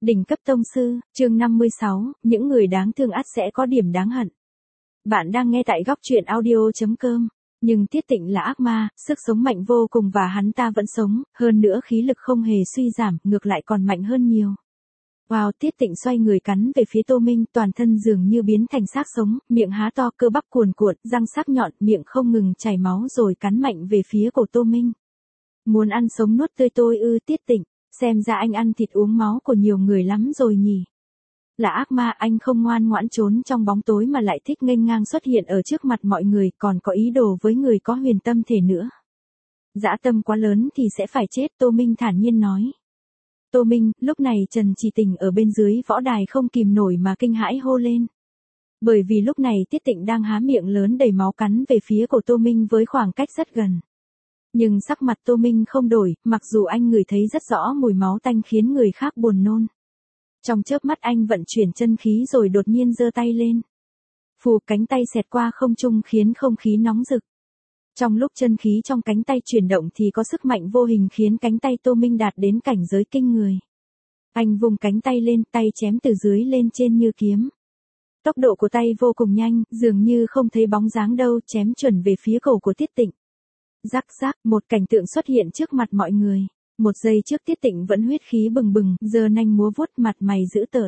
Đỉnh cấp tông sư, chương 56, những người đáng thương ắt sẽ có điểm đáng hận. Bạn đang nghe tại góc truyện audio.com. Nhưng Tiết Tịnh là ác ma, sức sống mạnh vô cùng và hắn ta vẫn sống, hơn nữa khí lực không hề suy giảm, ngược lại còn mạnh hơn nhiều. Wow, Tiết Tịnh xoay người cắn về phía Tô Minh, toàn thân dường như biến thành xác sống, miệng há to, cơ bắp cuồn cuộn, răng sắc nhọn, miệng không ngừng chảy máu rồi cắn mạnh về phía cổ Tô Minh. Muốn ăn sống nuốt tươi tôi ư? Tiết Tịnh, xem ra anh ăn thịt uống máu của nhiều người lắm rồi nhỉ. Là ác ma, anh không ngoan ngoãn trốn trong bóng tối mà lại thích nghênh ngang xuất hiện ở trước mặt mọi người, còn có ý đồ với người có huyền tâm thể nữa. Dã tâm quá lớn thì sẽ phải chết, Tô Minh thản nhiên nói. Tô Minh, lúc này Trần Chỉ Tình ở bên dưới võ đài không kìm nổi mà kinh hãi hô lên. Bởi vì lúc này Tiết Tịnh đang há miệng lớn đầy máu cắn về phía của Tô Minh với khoảng cách rất gần. Nhưng sắc mặt Tô Minh không đổi, mặc dù anh ngửi thấy rất rõ mùi máu tanh khiến người khác buồn nôn. Trong chớp mắt anh vận chuyển chân khí rồi đột nhiên giơ tay lên. Phù, cánh tay xẹt qua không trung khiến không khí nóng rực. Trong lúc chân khí trong cánh tay chuyển động thì có sức mạnh vô hình khiến cánh tay Tô Minh đạt đến cảnh giới kinh người. Anh vùng cánh tay lên, tay chém từ dưới lên trên như kiếm. Tốc độ của tay vô cùng nhanh, dường như không thấy bóng dáng đâu, chém chuẩn về phía cổ của Tiết Tịnh. Rắc rắc, một cảnh tượng xuất hiện trước mặt mọi người. Một giây trước Tiết Tịnh vẫn huyết khí bừng bừng, giơ nanh múa vuốt, mặt mày dữ tợn.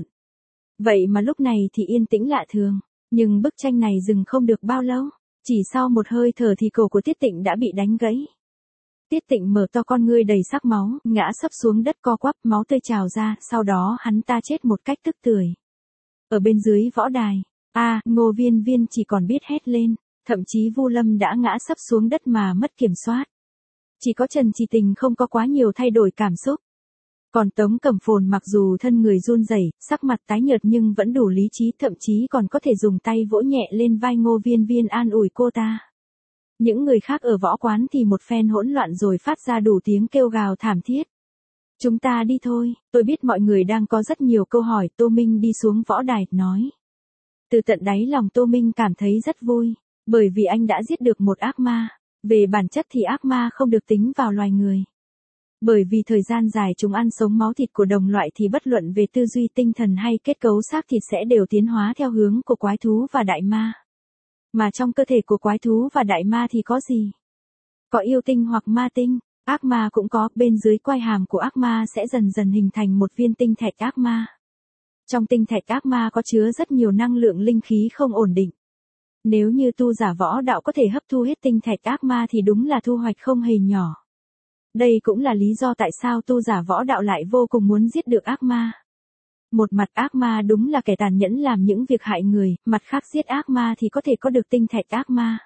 Vậy mà lúc này thì yên tĩnh lạ thường. Nhưng bức tranh này dừng không được bao lâu. Chỉ sau một hơi thở thì cổ của Tiết Tịnh đã bị đánh gãy. Tiết Tịnh mở to con ngươi đầy sắc máu, ngã sấp xuống đất co quắp, máu tươi trào ra, sau đó hắn ta chết một cách tức tưởi. Ở bên dưới võ đài, Ngô Viên Viên chỉ còn biết hét lên. Thậm chí Vu Lâm đã ngã sấp xuống đất mà mất kiểm soát. Chỉ có Trần Chỉ Tình không có quá nhiều thay đổi cảm xúc. Còn Tống Cẩm Phồn mặc dù thân người run rẩy, sắc mặt tái nhợt nhưng vẫn đủ lý trí, thậm chí còn có thể dùng tay vỗ nhẹ lên vai Ngô Viên Viên an ủi cô ta. Những người khác ở võ quán thì một phen hỗn loạn rồi phát ra đủ tiếng kêu gào thảm thiết. Chúng ta đi thôi, tôi biết mọi người đang có rất nhiều câu hỏi. Tô Minh đi xuống võ đài, nói. Từ tận đáy lòng Tô Minh cảm thấy rất vui. Bởi vì anh đã giết được một ác ma. Về bản chất thì ác ma không được tính vào loài người. Bởi vì thời gian dài chúng ăn sống máu thịt của đồng loại thì bất luận về tư duy tinh thần hay kết cấu xác thịt sẽ đều tiến hóa theo hướng của quái thú và đại ma. Mà trong cơ thể của quái thú và đại ma thì có gì? Có yêu tinh hoặc ma tinh, ác ma cũng có, bên dưới quai hàm của ác ma sẽ dần dần hình thành một viên tinh thạch ác ma. Trong tinh thạch ác ma có chứa rất nhiều năng lượng linh khí không ổn định. Nếu như tu giả võ đạo có thể hấp thu hết tinh thạch ác ma thì đúng là thu hoạch không hề nhỏ. Đây cũng là lý do tại sao tu giả võ đạo lại vô cùng muốn giết được ác ma. Một mặt ác ma đúng là kẻ tàn nhẫn làm những việc hại người, mặt khác giết ác ma thì có thể có được tinh thạch ác ma.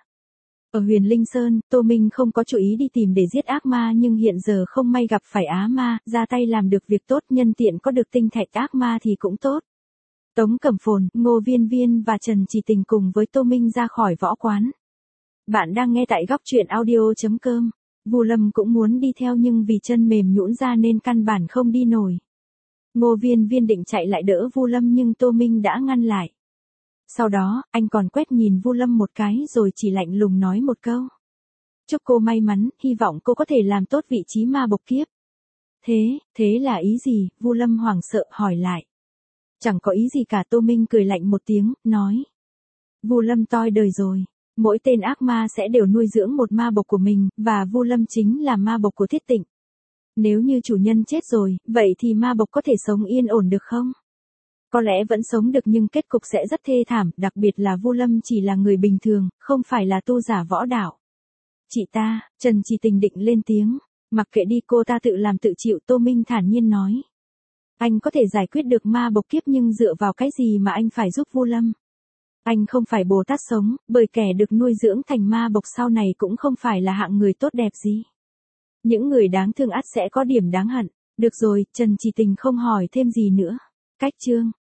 Ở Huyền Linh Sơn, Tô Minh không có chủ ý đi tìm để giết ác ma nhưng hiện giờ không may gặp phải á ma, ra tay làm được việc tốt, nhân tiện có được tinh thạch ác ma thì cũng tốt. Tống Cẩm Phồn, Ngô Viên Viên và Trần Chỉ Tình cùng với Tô Minh ra khỏi võ quán. Bạn đang nghe tại góc truyện audio.com. Vu Lâm cũng muốn đi theo nhưng vì chân mềm nhũn ra nên căn bản không đi nổi. Ngô Viên Viên định chạy lại đỡ Vu Lâm nhưng Tô Minh đã ngăn lại. Sau đó, anh còn quét nhìn Vu Lâm một cái rồi chỉ lạnh lùng nói một câu. Chúc cô may mắn, hy vọng cô có thể làm tốt vị trí ma bộc kiếp. Thế là ý gì? Vu Lâm hoảng sợ hỏi lại. Chẳng có ý gì cả, Tô Minh cười lạnh một tiếng, nói. Vu Lâm toi đời rồi. Mỗi tên ác ma sẽ đều nuôi dưỡng một ma bộc của mình, và Vu Lâm chính là ma bộc của Tiết Tịnh. Nếu như chủ nhân chết rồi, vậy thì ma bộc có thể sống yên ổn được không? Có lẽ vẫn sống được nhưng kết cục sẽ rất thê thảm, đặc biệt là Vu Lâm chỉ là người bình thường, không phải là tu giả võ đạo. Chị ta, Trần Chỉ Tình định lên tiếng. Mặc kệ đi, cô ta tự làm tự chịu, Tô Minh thản nhiên nói. Anh có thể giải quyết được ma bộc kiếp nhưng dựa vào cái gì mà anh phải giúp Vu Lâm? Anh không phải Bồ Tát sống, bởi kẻ được nuôi dưỡng thành ma bộc sau này cũng không phải là hạng người tốt đẹp gì. Những người đáng thương ắt sẽ có điểm đáng hận. Được rồi, Trần Chỉ Tình không hỏi thêm gì nữa. Cách chương